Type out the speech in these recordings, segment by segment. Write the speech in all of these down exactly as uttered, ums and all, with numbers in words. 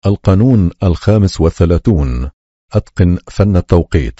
القانون الخامس والثلاثون: أتقن فن التوقيت.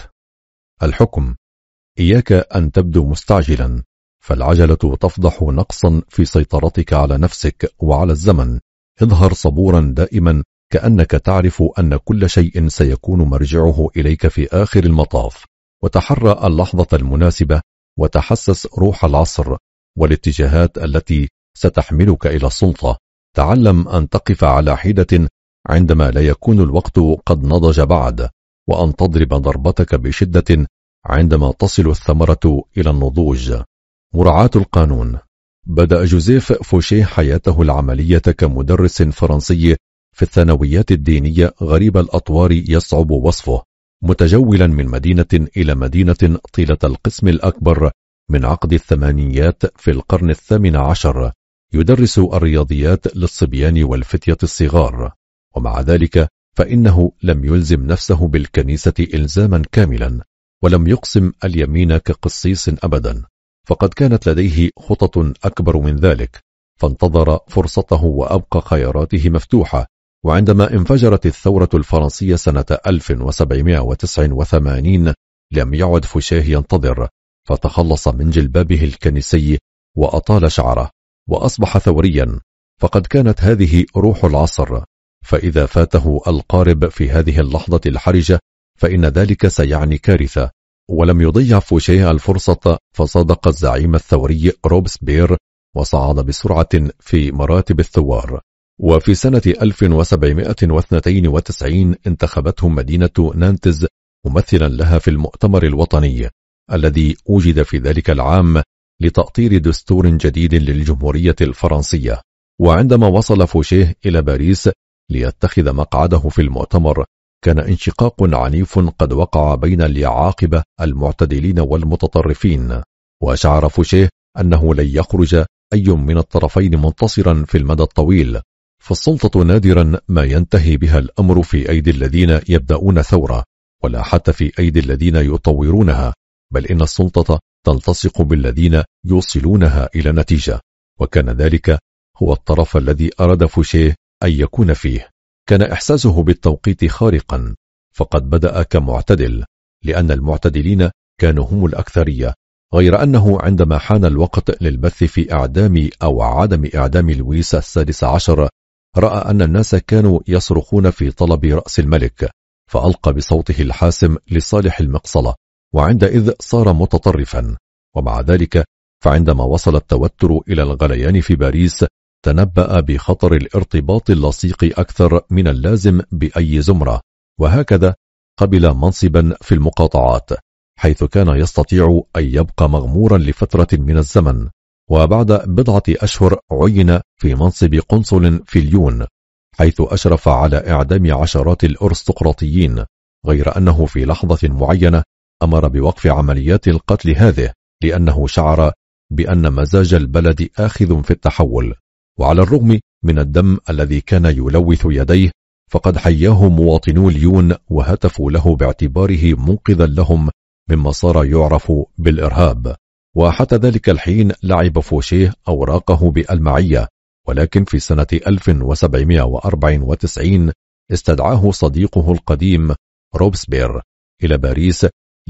الحكم: إياك أن تبدو مستعجلا، فالعجلة تفضح نقصا في سيطرتك على نفسك وعلى الزمن. اظهر صبورا دائما، كأنك تعرف أن كل شيء سيكون مرجعه إليك في آخر المطاف، وتحرى اللحظة المناسبة، وتحسس روح العصر والاتجاهات التي ستحملك إلى السلطة. تعلم أن تقف على حدة عندما لا يكون الوقت قد نضج بعد، وأن تضرب ضربتك بشدة عندما تصل الثمرة إلى النضوج. مراعاة القانون. بدأ جوزيف فوشيه حياته العملية كمدرس فرنسي في الثانويات الدينية غريب الأطوار يصعب وصفه، متجولا من مدينة إلى مدينة طيلة القسم الأكبر من عقد الثمانينيات في القرن الثامن عشر، يدرس الرياضيات للصبيان والفتية الصغار. ومع ذلك فإنه لم يلزم نفسه بالكنيسة إلزاما كاملا، ولم يقسم اليمين كقسيس أبدا، فقد كانت لديه خطط أكبر من ذلك، فانتظر فرصته وأبقى خياراته مفتوحة. وعندما انفجرت الثورة الفرنسية سنة ألف وسبعمائة وتسعة وثمانين لم يعد فوشيه ينتظر، فتخلص من جلبابه الكنسي وأطال شعره وأصبح ثوريا، فقد كانت هذه روح العصر. فإذا فاته القارب في هذه اللحظة الحرجة فإن ذلك سيعني كارثة. ولم يضيع فوشيه الفرصة، فصادق الزعيم الثوري روبسبير وصعد بسرعة في مراتب الثوار. وفي سنة ألف وسبعمائة واثنين وتسعين انتخبته مدينة نانتز ممثلا لها في المؤتمر الوطني الذي وجد في ذلك العام لتأطير دستور جديد للجمهورية الفرنسية. وعندما وصل فوشيه إلى باريس ليتخذ مقعده في المؤتمر، كان انشقاق عنيف قد وقع بين اليعاقبة المعتدلين والمتطرفين، وشعر فوشيه أنه لن يخرج أي من الطرفين منتصرا في المدى الطويل، فالسلطة نادرا ما ينتهي بها الأمر في أيدي الذين يبدأون ثورة، ولا حتى في أيدي الذين يطورونها، بل إن السلطة تلتصق بالذين يوصلونها إلى نتيجة. وكان ذلك هو الطرف الذي أراد فوشيه أن يكون فيه. كان إحساسه بالتوقيت خارقا، فقد بدأ كمعتدل، لأن المعتدلين كانوا هم الأكثرية، غير أنه عندما حان الوقت للبث في إعدام أو عدم إعدام لويس السادس عشر، رأى أن الناس كانوا يصرخون في طلب رأس الملك، فألقى بصوته الحاسم لصالح المقصلة، وعندئذ صار متطرفا. ومع ذلك فعندما وصل التوتر إلى الغليان في باريس، تنبأ بخطر الارتباط اللصيق أكثر من اللازم بأي زمرة، وهكذا قبل منصبا في المقاطعات، حيث كان يستطيع أن يبقى مغمورا لفترة من الزمن. وبعد بضعة أشهر عين في منصب قنصل في ليون، حيث أشرف على إعدام عشرات الأرستقراطيين، غير أنه في لحظة معينة أمر بوقف عمليات القتل هذه، لأنه شعر بأن مزاج البلد آخذ في التحول. وعلى الرغم من الدم الذي كان يلوث يديه، فقد حياه مواطنو ليون وهتفوا له باعتباره منقذا لهم مما صار يعرف بالإرهاب. وحتى ذلك الحين لعب فوشيه أوراقه بالمعية، ولكن في سنة ألف وسبعمائة وأربعة وتسعين استدعاه صديقه القديم روبسبير إلى باريس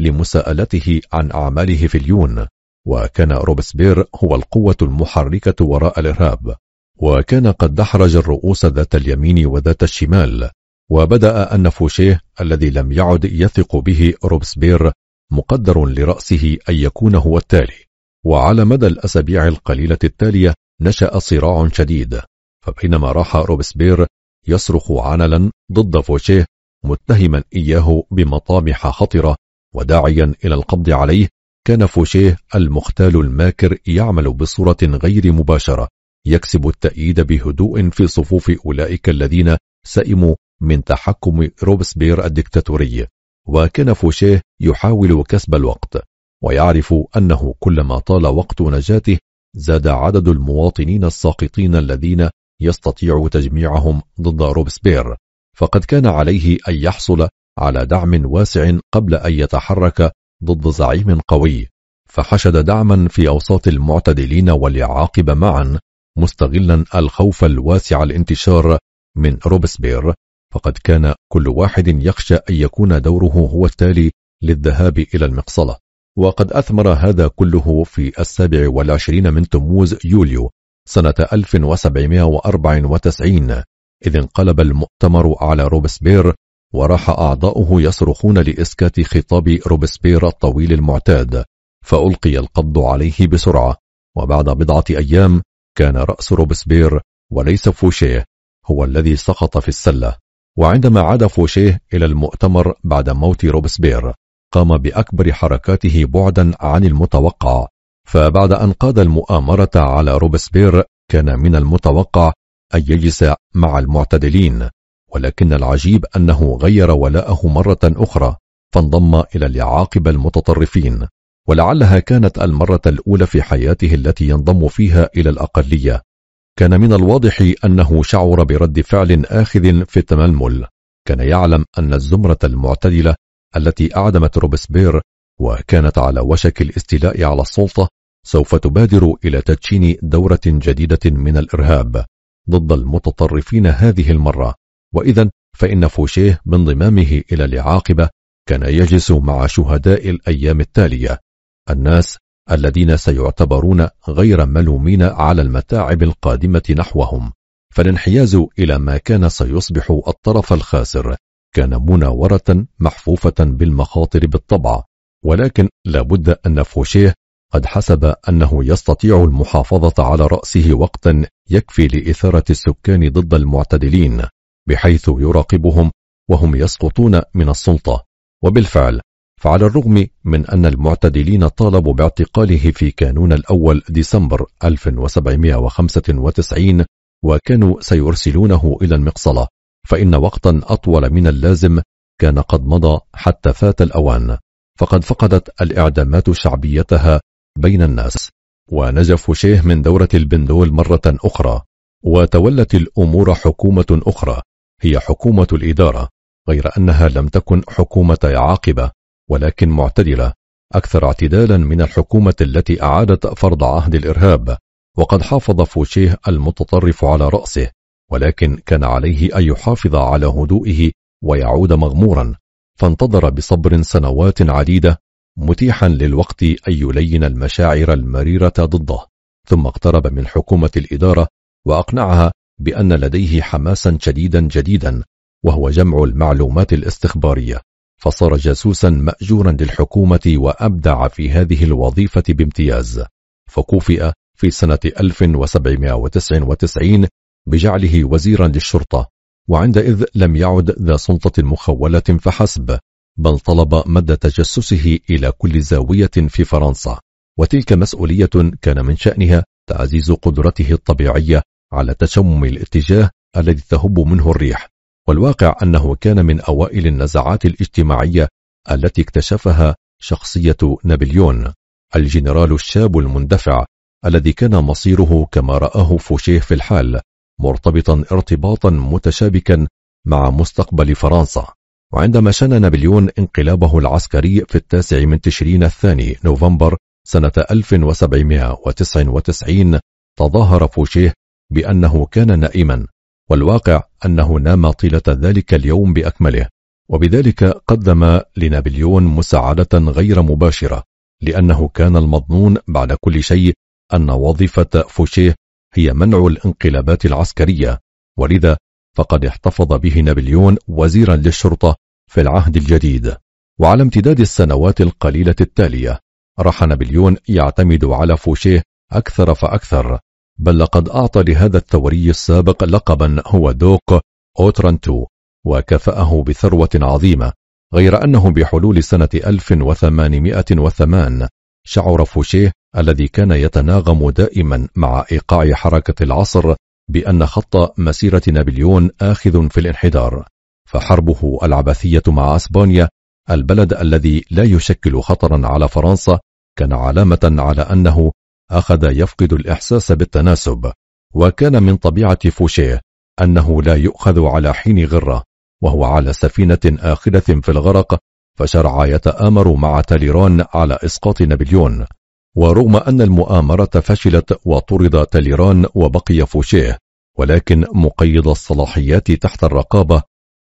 لمساءلته عن أعماله في ليون. وكان روبسبير هو القوة المحركة وراء الإرهاب، وكان قد دحرج الرؤوس ذات اليمين وذات الشمال. وبدأ أن فوشيه الذي لم يعد يثق به روبسبير مقدر لرأسه أن يكون هو التالي. وعلى مدى الأسابيع القليلة التالية نشأ صراع شديد، فبينما راح روبسبير يصرخ عنلا ضد فوشيه متهما إياه بمطامح خطرة وداعيا إلى القبض عليه، كان فوشيه المختال الماكر يعمل بصورة غير مباشرة، يكسب التأييد بهدوء في صفوف أولئك الذين سئموا من تحكم روبسبير الدكتاتوري. وكان فوشيه يحاول كسب الوقت، ويعرف أنه كلما طال وقت نجاته زاد عدد المواطنين الساقطين الذين يستطيع تجميعهم ضد روبسبير، فقد كان عليه أن يحصل على دعم واسع قبل أن يتحرك ضد زعيم قوي. فحشد دعما في أوساط المعتدلين واليعاقب معا، مستغلا الخوف الواسع الانتشار من روبسبير، فقد كان كل واحد يخشى أن يكون دوره هو التالي للذهاب إلى المقصلة. وقد أثمر هذا كله في السابع والعشرين من تموز يوليو سنة ألف وسبعمائة وأربعة وتسعين، إذ انقلب المؤتمر على روبسبير، وراح أعضاؤه يصرخون لإسكات خطاب روبسبير الطويل المعتاد، فألقي القبض عليه بسرعة. وبعد بضعة أيام كان رأس روبسبير وليس فوشيه هو الذي سقط في السلة. وعندما عاد فوشيه إلى المؤتمر بعد موت روبسبير، قام بأكبر حركاته بعدا عن المتوقع. فبعد أن قاد المؤامرة على روبسبير كان من المتوقع أن يجلس مع المعتدلين، ولكن العجيب أنه غير ولاءه مرة أخرى، فانضم إلى اليعاقبة المتطرفين، ولعلها كانت المرة الأولى في حياته التي ينضم فيها إلى الأقلية. كان من الواضح أنه شعر برد فعل آخذ في التململ. كان يعلم أن الزمرة المعتدلة التي أعدمت روبسبير وكانت على وشك الاستيلاء على السلطة سوف تبادر إلى تدشين دورة جديدة من الإرهاب ضد المتطرفين هذه المرة. وإذا فإن فوشيه بانضمامه إلى اليعاقبة كان يجلس مع شهداء الأيام التالية، الناس الذين سيعتبرون غير ملومين على المتاعب القادمة نحوهم. فالانحياز إلى ما كان سيصبح الطرف الخاسر كان مناورة محفوفة بالمخاطر بالطبع، ولكن لابد أن فوشيه قد حسب أنه يستطيع المحافظة على رأسه وقتا يكفي لإثارة السكان ضد المعتدلين، بحيث يراقبهم وهم يسقطون من السلطة. وبالفعل، فعلى الرغم من أن المعتدلين طالبوا باعتقاله في كانون الأول ديسمبر ألف وسبعمائة وخمسة وتسعين وكانوا سيرسلونه إلى المقصلة، فإن وقتا أطول من اللازم كان قد مضى حتى فات الأوان. فقد فقدت الإعدامات شعبيتها بين الناس، ونجا فوشيه من دورة البندول مرة أخرى، وتولت الأمور حكومة أخرى هي حكومة الإدارة، غير أنها لم تكن حكومة يعاقبة ولكن معتدلة، أكثر اعتدالا من الحكومة التي أعادت فرض عهد الإرهاب. وقد حافظ فوشيه المتطرف على رأسه، ولكن كان عليه أن يحافظ على هدوئه ويعود مغمورا، فانتظر بصبر سنوات عديدة متيحا للوقت أن يلين المشاعر المريرة ضده. ثم اقترب من حكومة الإدارة وأقنعها بأن لديه حماسا شديدا جديدا، وهو جمع المعلومات الاستخبارية، فصار جاسوسا مأجورا للحكومة وأبدع في هذه الوظيفة بامتياز. فكوفئ في سنة ألف وسبعمائة وتسعة وتسعين بجعله وزيرا للشرطة، وعندئذ لم يعد ذا سلطة مخولة فحسب، بل طلب مد تجسسه إلى كل زاوية في فرنسا، وتلك مسؤولية كان من شأنها تعزيز قدرته الطبيعية على تشمم الاتجاه الذي تهب منه الريح. والواقع أنه كان من أوائل النزعات الاجتماعية التي اكتشفها شخصية نابليون، الجنرال الشاب المندفع الذي كان مصيره كما رآه فوشيه في الحال مرتبطا ارتباطا متشابكا مع مستقبل فرنسا. وعندما شن نابليون انقلابه العسكري في التاسع من تشرين الثاني نوفمبر سنة ألف وسبعمائة وتسعة وتسعين، تظاهر فوشيه بأنه كان نائما، والواقع أنه نام طيلة ذلك اليوم بأكمله، وبذلك قدم لنابليون مساعدة غير مباشرة، لأنه كان المضمون بعد كل شيء أن وظيفة فوشيه هي منع الانقلابات العسكرية، ولذا فقد احتفظ به نابليون وزيرا للشرطة في العهد الجديد. وعلى امتداد السنوات القليلة التالية راح نابليون يعتمد على فوشيه أكثر فأكثر، بل لقد أعطى لهذا الثوري السابق لقبا هو دوق أوترانتو، وكافأه بثروة عظيمة. غير أنه بحلول سنة ألف وثمانمائة وثمانية شعر فوشيه الذي كان يتناغم دائما مع إيقاع حركة العصر بأن خط مسيرة نابليون آخذ في الانحدار، فحربه العبثية مع أسبانيا، البلد الذي لا يشكل خطرا على فرنسا، كان علامة على أنه أخذ يفقد الإحساس بالتناسب. وكان من طبيعة فوشيه أنه لا يؤخذ على حين غرة، وهو على سفينة آخرة في الغرق فشرع يتآمر مع تاليران على إسقاط نابليون. ورغم أن المؤامرة فشلت وطرد تاليران وبقي فوشيه، ولكن مقيد الصلاحيات تحت الرقابة،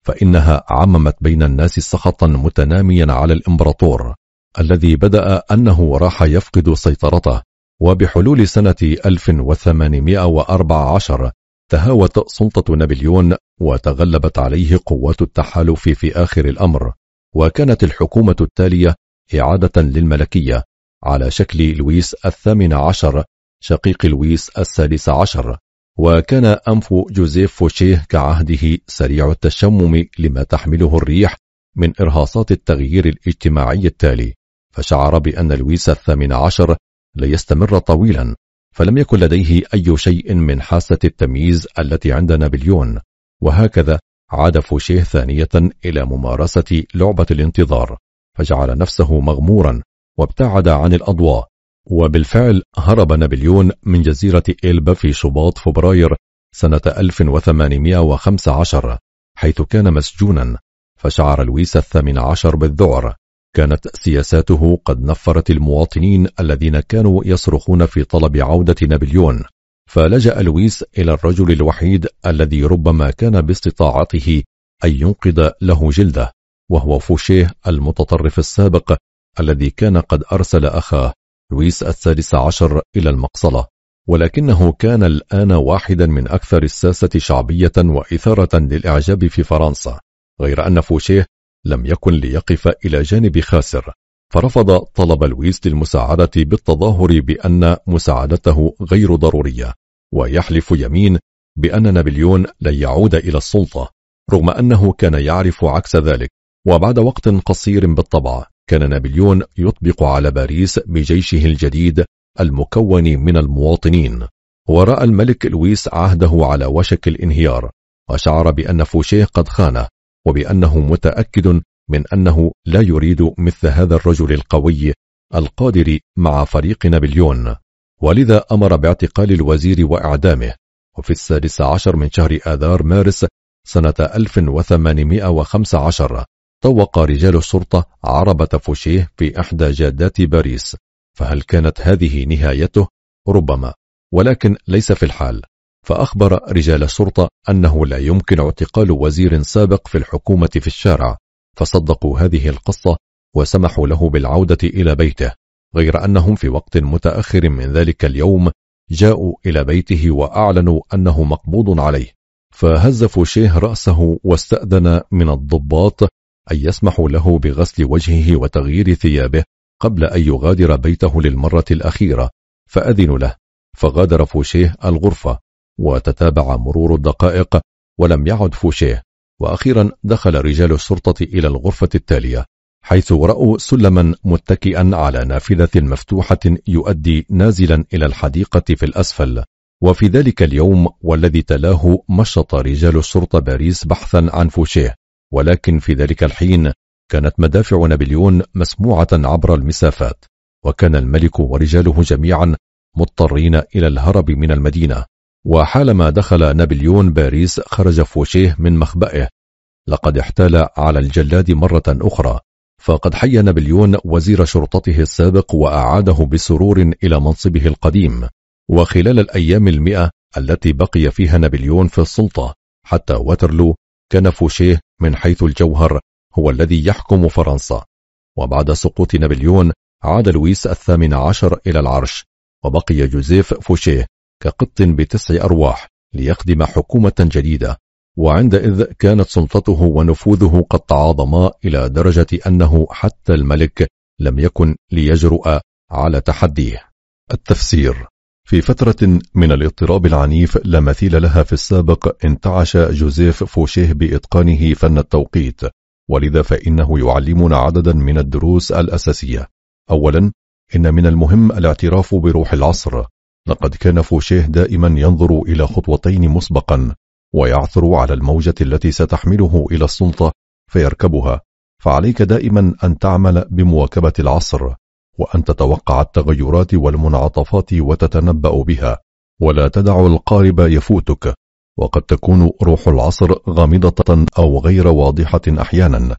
فإنها عممت بين الناس سخطا متناميا على الإمبراطور الذي بدأ أنه راح يفقد سيطرته. وبحلول سنة ألف وثمانمائة وأربعة عشر تهاوت سلطة نابليون وتغلبت عليه قوات التحالف في آخر الأمر، وكانت الحكومة التالية إعادة للملكية على شكل لويس الثامن عشر شقيق لويس السادس عشر. وكان أنف جوزيف فوشيه كعهده سريع التشمم لما تحمله الريح من إرهاصات التغيير الاجتماعي التالي، فشعر بأن لويس الثامن عشر ليستمر طويلا، فلم يكن لديه أي شيء من حاسة التمييز التي عند نابليون. وهكذا عاد فوشيه ثانية إلى ممارسة لعبة الانتظار، فجعل نفسه مغمورا وابتعد عن الأضواء. وبالفعل هرب نابليون من جزيرة إلبا في شباط فبراير سنة ألف وثمانمائة وخمسة عشر حيث كان مسجونا، فشعر لويس الثامن عشر بالذعر. كانت سياساته قد نفرت المواطنين الذين كانوا يصرخون في طلب عودة نابليون، فلجأ لويس إلى الرجل الوحيد الذي ربما كان باستطاعته أن ينقذ له جلده، وهو فوشيه المتطرف السابق الذي كان قد أرسل أخاه لويس السادس عشر إلى المقصلة، ولكنه كان الآن واحدا من أكثر الساسة شعبية وإثارة للإعجاب في فرنسا. غير أن فوشيه لم يكن ليقف إلى جانب خاسر، فرفض طلب لويس للمساعدة بالتظاهر بأن مساعدته غير ضرورية، ويحلف يمين بأن نابليون لن يعود إلى السلطة، رغم أنه كان يعرف عكس ذلك. وبعد وقت قصير بالطبع كان نابليون يطبق على باريس بجيشه الجديد المكون من المواطنين. ورأى الملك لويس عهده على وشك الانهيار، وشعر بأن فوشيه قد خانه، وبأنه متأكد من أنه لا يريد مثل هذا الرجل القوي القادر مع فريق نابليون، ولذا أمر باعتقال الوزير وإعدامه. وفي السادس عشر من شهر آذار مارس سنة ألف وثمانمائة وخمسة عشر طوق رجال الشرطة عربة فوشيه في إحدى جادات باريس. فهل كانت هذه نهايته؟ ربما، ولكن ليس في الحال. فأخبر رجال الشرطة أنه لا يمكن اعتقال وزير سابق في الحكومة في الشارع، فصدقوا هذه القصة وسمحوا له بالعودة إلى بيته. غير أنهم في وقت متأخر من ذلك اليوم جاءوا إلى بيته وأعلنوا أنه مقبوض عليه، فهز فوشيه رأسه واستأذن من الضباط أن يسمحوا له بغسل وجهه وتغيير ثيابه قبل أن يغادر بيته للمرة الأخيرة، فأذنوا له، فغادر فوشيه الغرفة. وتتابع مرور الدقائق ولم يعد فوشيه، وأخيرا دخل رجال الشرطة إلى الغرفة التالية، حيث رأوا سلما متكئا على نافذة مفتوحة يؤدي نازلا إلى الحديقة في الأسفل. وفي ذلك اليوم والذي تلاه مشط رجال الشرطة باريس بحثا عن فوشيه، ولكن في ذلك الحين كانت مدافع نابليون مسموعة عبر المسافات، وكان الملك ورجاله جميعا مضطرين إلى الهرب من المدينة. وحالما دخل نابليون باريس خرج فوشيه من مخبئه، لقد احتال على الجلاد مرة أخرى، فقد حي نابليون وزير شرطته السابق وأعاده بسرور إلى منصبه القديم. وخلال الأيام المئة التي بقي فيها نابليون في السلطة حتى واترلو كان فوشيه من حيث الجوهر هو الذي يحكم فرنسا. وبعد سقوط نابليون عاد لويس الثامن عشر إلى العرش، وبقي جوزيف فوشيه كقط بتسع أرواح ليخدم حكومة جديدة. وعندئذ كانت سلطته ونفوذه قد تعاظما إلى درجة أنه حتى الملك لم يكن ليجرؤ على تحديه. التفسير: في فترة من الاضطراب العنيف لا مثيل لها في السابق انتعش جوزيف فوشيه بإتقانه فن التوقيت، ولذا فإنه يعلمنا عددا من الدروس الأساسية. أولا، إن من المهم الاعتراف بروح العصر. لقد كان فوشيه دائما ينظر إلى خطوتين مسبقا، ويعثر على الموجة التي ستحمله إلى السلطة فيركبها. فعليك دائما أن تعمل بمواكبة العصر، وأن تتوقع التغيرات والمنعطفات وتتنبأ بها، ولا تدع القارب يفوتك. وقد تكون روح العصر غامضة أو غير واضحة أحيانا،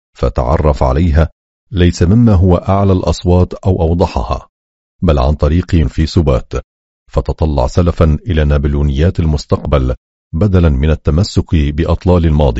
فتعرف عليها ليس مما هو أعلى الأصوات أو أوضحها، بل عن طريق في سبات. فتطلع سلفا إلى نابليونيات المستقبل بدلا من التمسك بأطلال الماضي.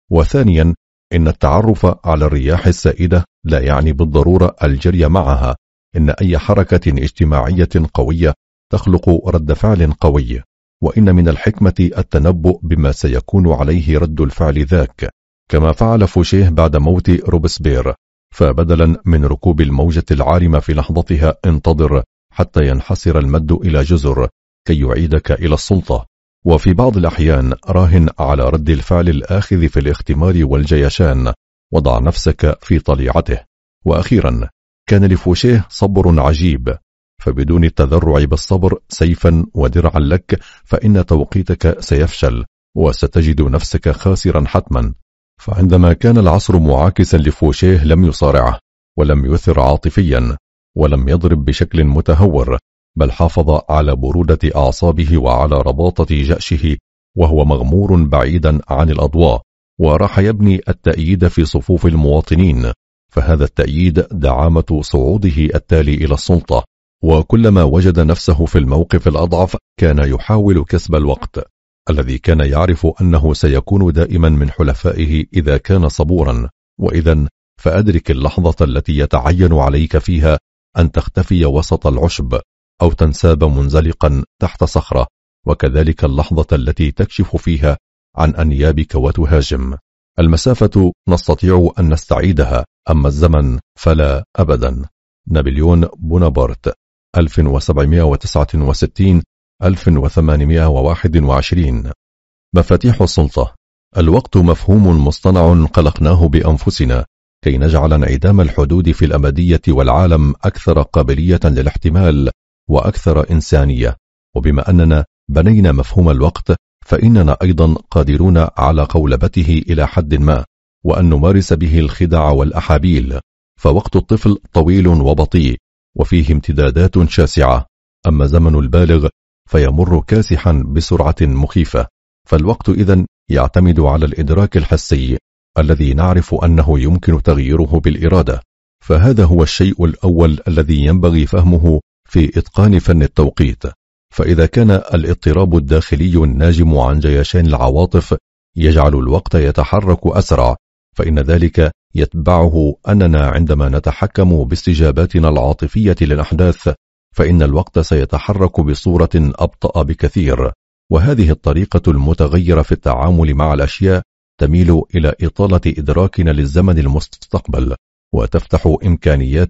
وثانيا إن التعرف على الرياح السائدة لا يعني بالضرورة الجري معها، إن أي حركة اجتماعية قوية تخلق رد فعل قوي، وإن من الحكمة التنبؤ بما سيكون عليه رد الفعل ذاك، كما فعل فوشيه بعد موت روبسبير، فبدلا من ركوب الموجة العارمة في لحظتها انتظر حتى ينحسر المد إلى جزر كي يعيدك إلى السلطة. وفي بعض الأحيان راهن على رد الفعل الآخذ في الاختمار والجيشان، وضع نفسك في طليعته. وأخيرا كان لفوشيه صبر عجيب، فبدون التذرع بالصبر سيفا ودرعا لك فإن توقيتك سيفشل وستجد نفسك خاسرا حتما. فعندما كان العصر معاكسا لفوشيه لم يصارعه، ولم يثر عاطفيا، ولم يضرب بشكل متهور، بل حافظ على برودة أعصابه وعلى رباطة جأشه وهو مغمور بعيدا عن الأضواء، وراح يبني التأييد في صفوف المواطنين، فهذا التأييد دعامة صعوده التالي إلى السلطة. وكلما وجد نفسه في الموقف الأضعف كان يحاول كسب الوقت الذي كان يعرف أنه سيكون دائما من حلفائه إذا كان صبورا. وإذا فأدرك اللحظة التي يتعين عليك فيها أن تختفي وسط العشب أو تنساب منزلقا تحت صخرة، وكذلك اللحظة التي تكشف فيها عن أنيابك وتهاجم. المسافة نستطيع أن نستعيدها، أما الزمن فلا أبدا. نابليون بونابرت ألف وسبعمائة وتسعة وستين ألف وثمانمائة وواحد وعشرين. مفاتيح السلطة. الوقت مفهوم مصطنع خلقناه بأنفسنا كي نجعل انعدام الحدود في الأبدية والعالم أكثر قابلية للاحتمال وأكثر إنسانية. وبما أننا بنينا مفهوم الوقت فإننا أيضا قادرون على قولبته إلى حد ما، وأن نمارس به الخدع والأحابيل. فوقت الطفل طويل وبطيء وفيه امتدادات شاسعة، أما زمن البالغ فيمر كاسحا بسرعة مخيفة. فالوقت إذن يعتمد على الإدراك الحسي الذي نعرف أنه يمكن تغييره بالإرادة. فهذا هو الشيء الأول الذي ينبغي فهمه في إتقان فن التوقيت. فإذا كان الاضطراب الداخلي الناجم عن جيشان العواطف يجعل الوقت يتحرك أسرع، فإن ذلك يتبعه أننا عندما نتحكم باستجاباتنا العاطفية للأحداث فإن الوقت سيتحرك بصورة أبطأ بكثير. وهذه الطريقة المتغيرة في التعامل مع الأشياء تميل إلى إطالة إدراكنا للزمن المستقبل، وتفتح إمكانيات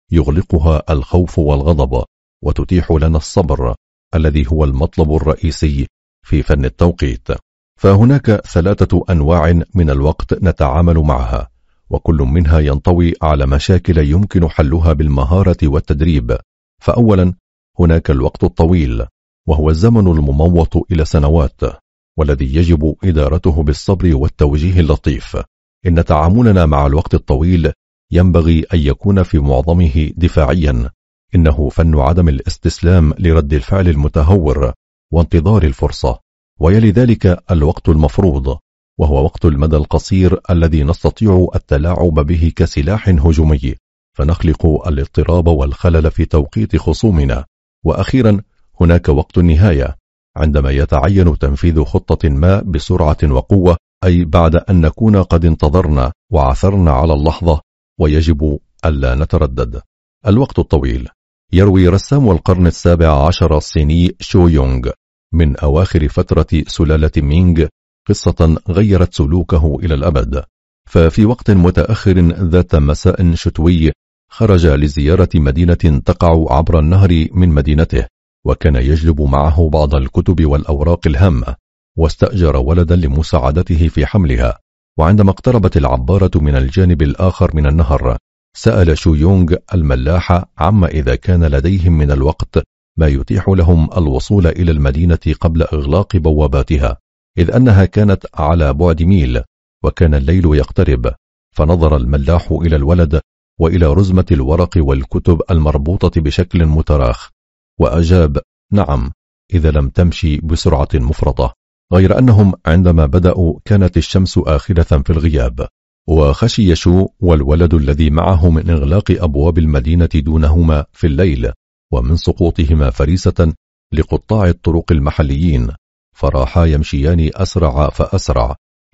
يغلقها الخوف والغضب، وتتيح لنا الصبر الذي هو المطلب الرئيسي في فن التوقيت. فهناك ثلاثة أنواع من الوقت نتعامل معها، وكل منها ينطوي على مشاكل يمكن حلها بالمهارة والتدريب. فأولا هناك الوقت الطويل، وهو الزمن المموط إلى سنوات، والذي يجب إدارته بالصبر والتوجيه اللطيف. إن تعاملنا مع الوقت الطويل ينبغي أن يكون في معظمه دفاعيا، إنه فن عدم الاستسلام لرد الفعل المتهور وانتظار الفرصة. ويلي ذلك الوقت المفروض، وهو وقت المدى القصير الذي نستطيع التلاعب به كسلاح هجومي، فنخلق الاضطراب والخلل في توقيت خصومنا. وأخيرا هناك وقت النهاية، عندما يتعين تنفيذ خطة ما بسرعة وقوة، أي بعد أن نكون قد انتظرنا وعثرنا على اللحظة، ويجب ألا نتردد. الوقت الطويل. يروي رسام القرن السابع عشر الصيني شو يونغ من أواخر فترة سلالة مينغ قصة غيرت سلوكه إلى الأبد. ففي وقت متأخر ذات مساء شتوي خرج لزيارة مدينة تقع عبر النهر من مدينته، وكان يجلب معه بعض الكتب والأوراق الهامة، واستأجر ولدا لمساعدته في حملها. وعندما اقتربت العبارة من الجانب الآخر من النهر سأل شو يونغ الملاح عما إذا كان لديهم من الوقت ما يتيح لهم الوصول إلى المدينة قبل إغلاق بواباتها، إذ أنها كانت على بعد ميل وكان الليل يقترب. فنظر الملاح إلى الولد وإلى رزمة الورق والكتب المربوطة بشكل متراخ، وأجاب: نعم، إذا لم تمشي بسرعة مفرطة. غير أنهم عندما بدأوا كانت الشمس آخرة في الغياب، وخشي شو والولد الذي معه من إغلاق أبواب المدينة دونهما في الليل ومن سقوطهما فريسة لقطاع الطرق المحليين، فراحا يمشيان أسرع فأسرع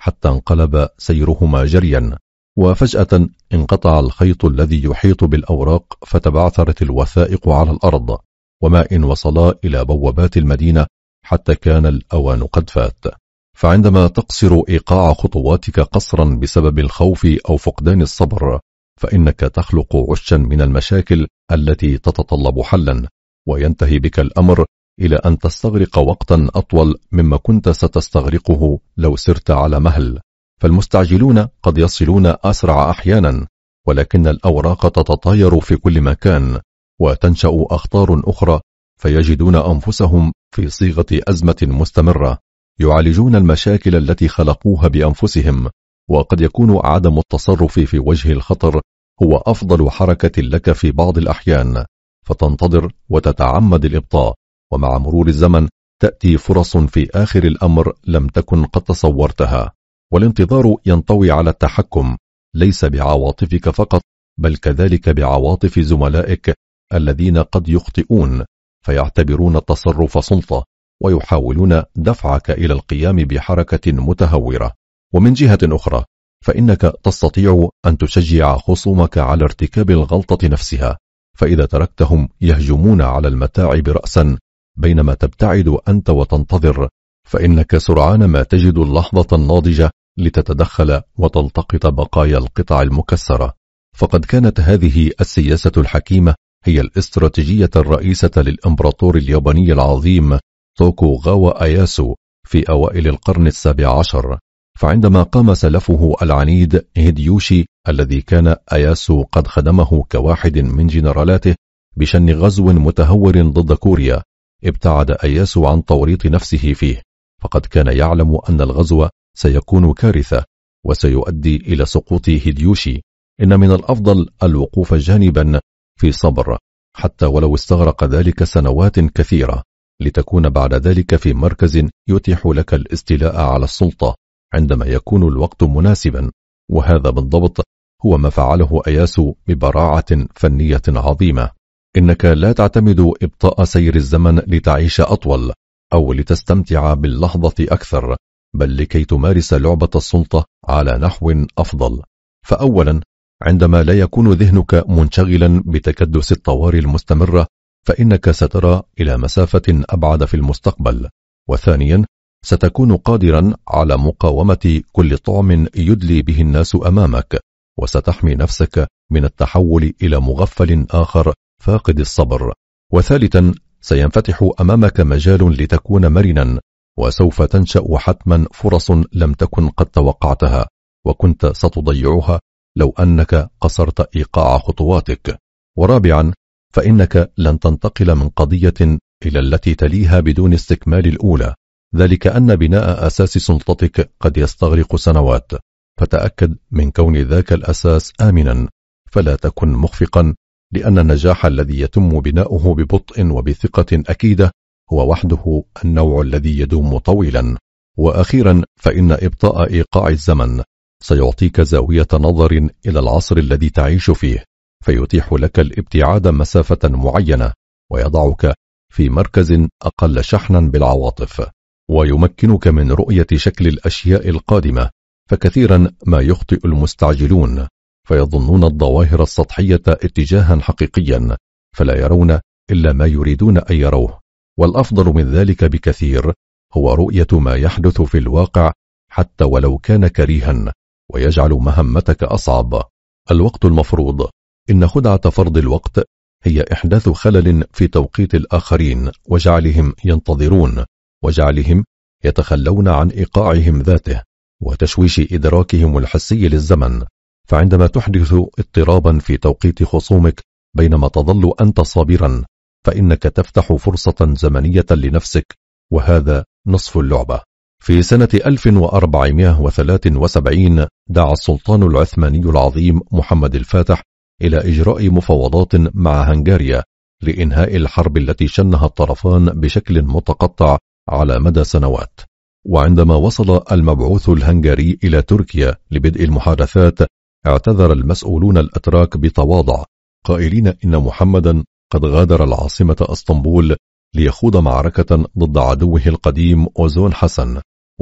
حتى انقلب سيرهما جريا، وفجأة انقطع الخيط الذي يحيط بالأوراق، فتبعثرت الوثائق على الأرض، وما إن وصلا إلى بوابات المدينة حتى كان الأوان قد فات. فعندما تقصر إيقاع خطواتك قصرا بسبب الخوف أو فقدان الصبر، فإنك تخلق عشا من المشاكل التي تتطلب حلا، وينتهي بك الأمر إلى أن تستغرق وقتا أطول مما كنت ستستغرقه لو سرت على مهل. فالمستعجلون قد يصلون أسرع أحيانا، ولكن الأوراق تتطاير في كل مكان، وتنشأ أخطار أخرى، فيجدون أنفسهم في صيغة أزمة مستمرة يعالجون المشاكل التي خلقوها بأنفسهم. وقد يكون عدم التصرف في وجه الخطر هو أفضل حركة لك في بعض الأحيان، فتنتظر وتتعمد الإبطاء، ومع مرور الزمن تأتي فرص في آخر الأمر لم تكن قد تصورتها. والانتظار ينطوي على التحكم ليس بعواطفك فقط، بل كذلك بعواطف زملائك الذين قد يخطئون، فيعتبرون التصرف سلطة ويحاولون دفعك إلى القيام بحركة متهورة. ومن جهة أخرى فإنك تستطيع أن تشجع خصومك على ارتكاب الغلطة نفسها، فإذا تركتهم يهجمون على المتاعب رأسا بينما تبتعد أنت وتنتظر، فإنك سرعان ما تجد اللحظة الناضجة لتتدخل وتلتقط بقايا القطع المكسرة. فقد كانت هذه السياسة الحكيمة هي الاستراتيجية الرئيسة للإمبراطور الياباني العظيم توكوغاوا إياسو في أوائل القرن السابع عشر. فعندما قام سلفه العنيد هيديوشي الذي كان إياسو قد خدمه كواحد من جنرالاته بشن غزو متهور ضد كوريا، ابتعد إياسو عن توريط نفسه فيه، فقد كان يعلم أن الغزو سيكون كارثة وسيؤدي إلى سقوط هيديوشي. إن من الأفضل الوقوف جانبا في صبر حتى ولو استغرق ذلك سنوات كثيرة، لتكون بعد ذلك في مركز يتيح لك الاستيلاء على السلطة عندما يكون الوقت مناسبا. وهذا بالضبط هو ما فعله إياسو ببراعة فنية عظيمة. إنك لا تعتمد إبطاء سير الزمن لتعيش أطول أو لتستمتع باللحظة أكثر، بل لكي تمارس لعبة السلطة على نحو أفضل. فأولا، عندما لا يكون ذهنك منشغلا بتكدس الطوارئ المستمرة، فإنك سترى إلى مسافة أبعد في المستقبل. وثانيا، ستكون قادرا على مقاومة كل طعم يدلي به الناس أمامك، وستحمي نفسك من التحول إلى مغفل آخر فاقد الصبر. وثالثا، سينفتح أمامك مجال لتكون مرنا، وسوف تنشأ حتما فرص لم تكن قد توقعتها وكنت ستضيعها لو أنك قصرت إيقاع خطواتك. ورابعا، فإنك لن تنتقل من قضية إلى التي تليها بدون استكمال الأولى، ذلك أن بناء أساس سلطتك قد يستغرق سنوات، فتأكد من كون ذاك الأساس آمنا، فلا تكن مخفقا، لأن النجاح الذي يتم بناؤه ببطء وبثقة أكيدة هو وحده النوع الذي يدوم طويلا. وأخيرا، فإن إبطاء إيقاع الزمن سيعطيك زاوية نظر إلى العصر الذي تعيش فيه، فيتيح لك الابتعاد مسافة معينة، ويضعك في مركز أقل شحنا بالعواطف، ويمكنك من رؤية شكل الأشياء القادمة. فكثيرا ما يخطئ المستعجلون فيظنون الظواهر السطحية اتجاها حقيقيا، فلا يرون إلا ما يريدون أن يروه. والأفضل من ذلك بكثير هو رؤية ما يحدث في الواقع حتى ولو كان كريها، ويجعل مهمتك أصعب. الوقت المفروض. إن خدعة فرض الوقت هي إحداث خلل في توقيت الآخرين، وجعلهم ينتظرون، وجعلهم يتخلون عن إيقاعهم ذاته، وتشويش إدراكهم الحسي للزمن. فعندما تحدث اضطرابا في توقيت خصومك بينما تظل أنت صابرا، فإنك تفتح فرصة زمنية لنفسك، وهذا نصف اللعبة. في سنة ألف وأربعمائة وثلاثة وسبعين دعا السلطان العثماني العظيم محمد الفاتح إلى إجراء مفاوضات مع هنغاريا لإنهاء الحرب التي شنها الطرفان بشكل متقطع على مدى سنوات. وعندما وصل المبعوث الهنغاري إلى تركيا لبدء المحادثات، اعتذر المسؤولون الأتراك بتواضع قائلين إن محمدا قد غادر العاصمة اسطنبول ليخوض معركة ضد عدوه القديم أوزون حسن،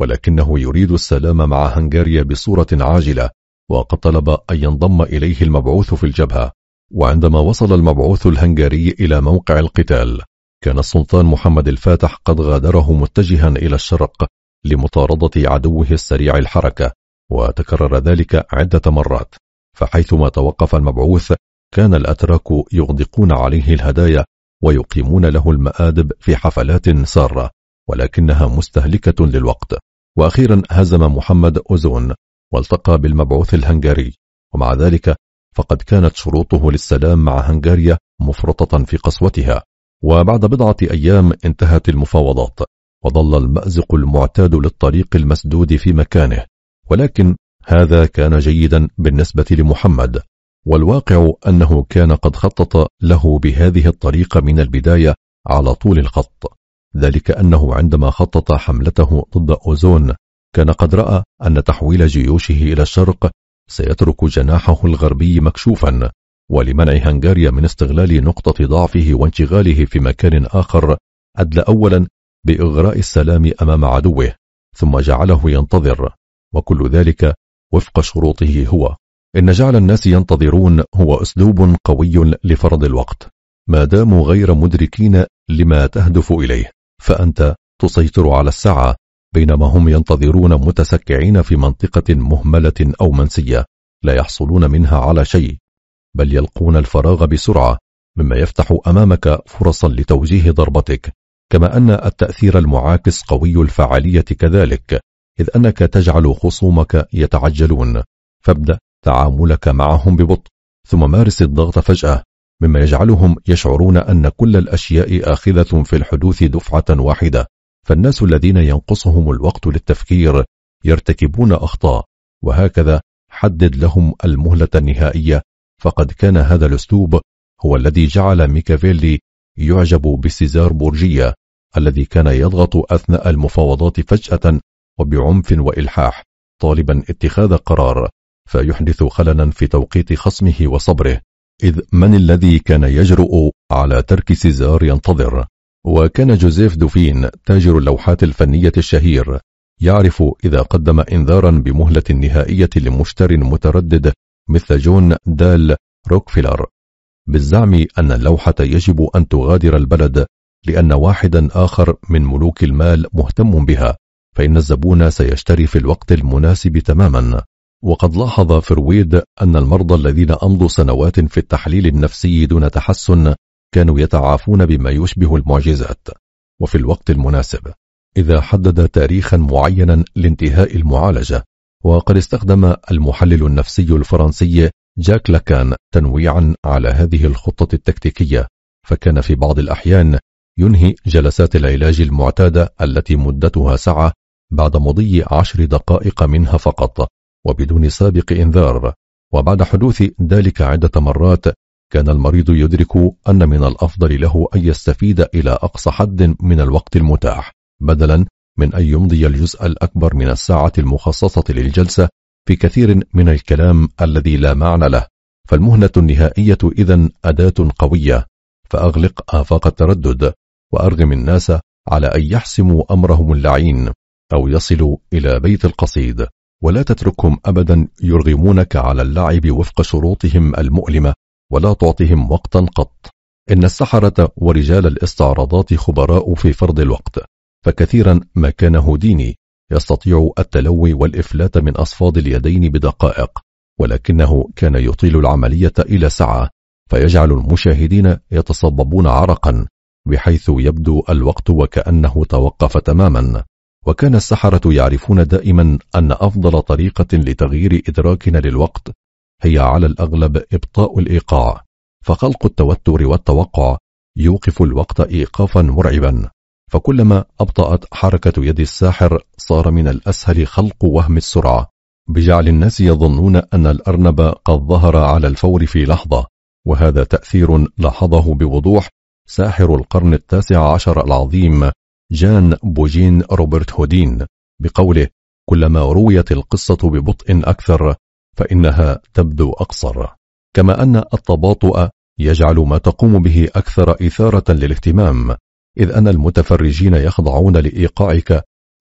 ولكنه يريد السلام مع هنغاريا بصورة عاجلة، وقد طلب أن ينضم إليه المبعوث في الجبهة. وعندما وصل المبعوث الهنغاري إلى موقع القتال، كان السلطان محمد الفاتح قد غادره متجها إلى الشرق لمطاردة عدوه السريع الحركة، وتكرر ذلك عدة مرات. فحيثما توقف المبعوث كان الأتراك يغدقون عليه الهدايا ويقيمون له المآدب في حفلات سارة، ولكنها مستهلكة للوقت. وأخيرا هزم محمد أوزون والتقى بالمبعوث الهنغاري، ومع ذلك فقد كانت شروطه للسلام مع هنغاريا مفرطة في قسوتها. وبعد بضعة أيام انتهت المفاوضات، وظل المأزق المعتاد للطريق المسدود في مكانه، ولكن هذا كان جيدا بالنسبة لمحمد. والواقع أنه كان قد خطط له بهذه الطريقة من البداية على طول الخط، ذلك أنه عندما خطط حملته ضد أوزون كان قد رأى أن تحويل جيوشه إلى الشرق سيترك جناحه الغربي مكشوفا، ولمنع هنغاريا من استغلال نقطة ضعفه وانشغاله في مكان آخر أدلى أولا بإغراء السلام أمام عدوه، ثم جعله ينتظر، وكل ذلك وفق شروطه هو. إن جعل الناس ينتظرون هو أسلوب قوي لفرض الوقت، ما داموا غير مدركين لما تهدف إليه، فأنت تسيطر على الساعة، بينما هم ينتظرون متسكعين في منطقة مهملة أو منسية لا يحصلون منها على شيء، بل يلقون الفراغ بسرعة، مما يفتح أمامك فرصا لتوجيه ضربتك. كما أن التأثير المعاكس قوي الفعالية كذلك، إذ أنك تجعل خصومك يتعجلون، فابدأ تعاملك معهم ببطء، ثم مارس الضغط فجأة، مما يجعلهم يشعرون أن كل الأشياء آخذة في الحدوث دفعة واحدة. فالناس الذين ينقصهم الوقت للتفكير يرتكبون أخطاء، وهكذا حدد لهم المهلة النهائية. فقد كان هذا الأسلوب هو الذي جعل ميكافيلي يعجب بسيزار بورجيا، الذي كان يضغط أثناء المفاوضات فجأة وبعنف وإلحاح، طالبا اتخاذ قرار فيحدث خللا في توقيت خصمه وصبره. إذ من الذي كان يجرؤ على ترك سيزار ينتظر؟ وكان جوزيف دوفين تاجر اللوحات الفنية الشهير يعرف إذا قدم إنذارا بمهلة نهائية لمشتر متردد مثل جون دال روكفيلر بالزعم أن اللوحة يجب أن تغادر البلد لأن واحدا آخر من ملوك المال مهتم بها، فإن الزبون سيشتري في الوقت المناسب تماما. وقد لاحظ فرويد أن المرضى الذين أمضوا سنوات في التحليل النفسي دون تحسن كانوا يتعافون بما يشبه المعجزات، وفي الوقت المناسب إذا حدد تاريخا معينا لانتهاء المعالجة. وقد استخدم المحلل النفسي الفرنسي جاك لاكان تنويعا على هذه الخطة التكتيكية، فكان في بعض الأحيان ينهي جلسات العلاج المعتادة التي مدتها ساعة بعد مضي عشر دقائق منها فقط وبدون سابق إنذار. وبعد حدوث ذلك عدة مرات كان المريض يدرك أن من الأفضل له أن يستفيد إلى أقصى حد من الوقت المتاح، بدلا من أن يمضي الجزء الأكبر من الساعة المخصصة للجلسة في كثير من الكلام الذي لا معنى له. فالمهلة النهائية إذن أداة قوية، فأغلق آفاق التردد وأرغم الناس على أن يحسموا أمرهم اللعين أو يصلوا إلى بيت القصيد، ولا تتركهم أبدا يرغمونك على اللعب وفق شروطهم المؤلمة، ولا تعطهم وقتا قط. إن السحرة ورجال الاستعراضات خبراء في فرض الوقت، فكثيرا ما كان هوديني يستطيع التلوي والإفلات من أصفاد اليدين بدقائق، ولكنه كان يطيل العملية إلى ساعة، فيجعل المشاهدين يتصببون عرقا بحيث يبدو الوقت وكأنه توقف تماما. وكان السحرة يعرفون دائما أن أفضل طريقة لتغيير إدراكنا للوقت هي على الأغلب إبطاء الإيقاع، فخلق التوتر والتوقع يوقف الوقت إيقافا مرعبا. فكلما أبطأت حركة يد الساحر صار من الأسهل خلق وهم السرعة، بجعل الناس يظنون أن الأرنب قد ظهر على الفور في لحظة. وهذا تأثير لاحظه بوضوح ساحر القرن التاسع عشر العظيم جان بوجين روبرت هودين بقوله: كلما رويت القصة ببطء أكثر فإنها تبدو أقصر. كما أن التباطؤ يجعل ما تقوم به أكثر إثارة للاهتمام، إذ أن المتفرجين يخضعون لإيقاعك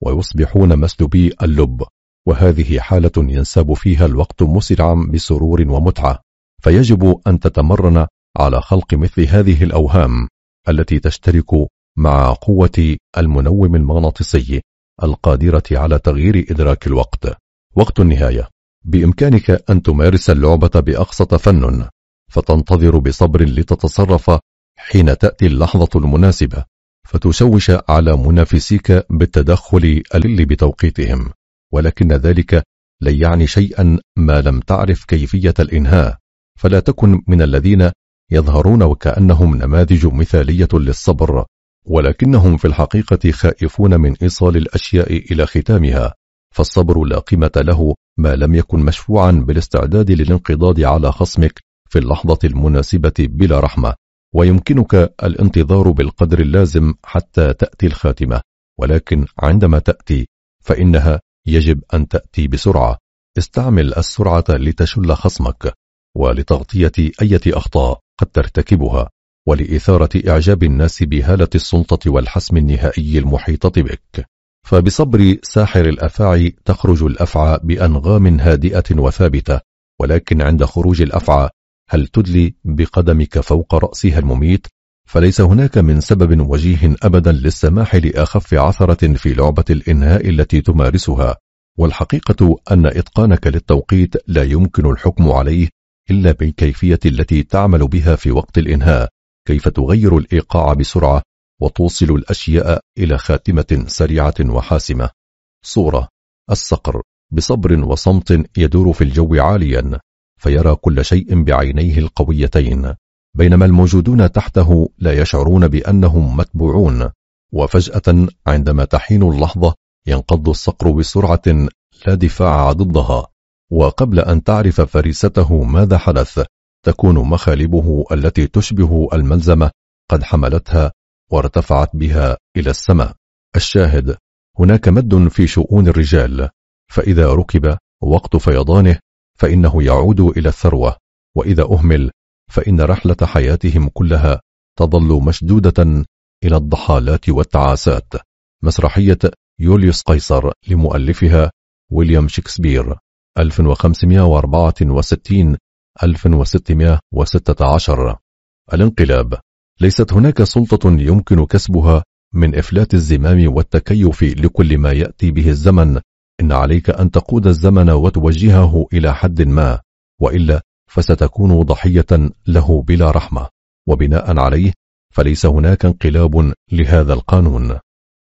ويصبحون مسلوبي اللب، وهذه حالة ينساب فيها الوقت مسرعا بسرور ومتعة. فيجب أن تتمرن على خلق مثل هذه الأوهام التي تشترك مع قوة المنوم المغناطيسي القادرة على تغيير إدراك الوقت. وقت النهاية: بإمكانك أن تمارس اللعبة بأقصى تفنن، فتنتظر بصبر لتتصرف حين تأتي اللحظة المناسبة، فتشوش على منافسيك بالتدخل اللي بتوقيتهم، ولكن ذلك لن يعني شيئا ما لم تعرف كيفية الإنهاء. فلا تكن من الذين يظهرون وكأنهم نماذج مثالية للصبر، ولكنهم في الحقيقة خائفون من إيصال الأشياء إلى ختامها. فالصبر لا قيمة له ما لم يكن مشفوعا بالاستعداد للانقضاض على خصمك في اللحظة المناسبة بلا رحمة. ويمكنك الانتظار بالقدر اللازم حتى تأتي الخاتمة، ولكن عندما تأتي فإنها يجب أن تأتي بسرعة. استعمل السرعة لتشل خصمك، ولتغطية أي أخطاء قد ترتكبها، ولإثارة إعجاب الناس بهالة السلطة والحسم النهائي المحيطة بك. فبصبر ساحر الأفاعي تخرج الأفعى بأنغام هادئة وثابتة، ولكن عند خروج الأفعى هل تدلي بقدمك فوق رأسها المميت؟ فليس هناك من سبب وجيه أبدا للسماح لأخف عثرة في لعبة الإنهاء التي تمارسها. والحقيقة أن إتقانك للتوقيت لا يمكن الحكم عليه إلا بالكيفية التي تعمل بها في وقت الإنهاء، كيف تغير الإيقاع بسرعة وتوصل الأشياء إلى خاتمة سريعة وحاسمة. صورة: الصقر بصبر وصمت يدور في الجو عاليا، فيرى كل شيء بعينيه القويتين، بينما الموجودون تحته لا يشعرون بأنهم متبوعون. وفجأة عندما تحين اللحظة ينقض الصقر بسرعة لا دفاع ضدها، وقبل أن تعرف فريسته ماذا حدث تكون مخالبه التي تشبه الملزمة قد حملتها وارتفعت بها إلى السماء. الشاهد: هناك مد في شؤون الرجال، فإذا ركب وقت فيضانه فإنه يعود إلى الثروة، وإذا أهمل فإن رحلة حياتهم كلها تظل مشدودة إلى الضحالات والتعاسات. مسرحية يوليوس قيصر لمؤلفها ويليام شكسبير ألف وخمسمائة وأربعة وستين ألف وستمائة وستة عشر. الانقلاب: ليست هناك سلطة يمكن كسبها من إفلات الزمام والتكيف لكل ما يأتي به الزمن. إن عليك أن تقود الزمن وتوجهه إلى حد ما، وإلا فستكون ضحية له بلا رحمة. وبناء عليه فليس هناك انقلاب لهذا القانون.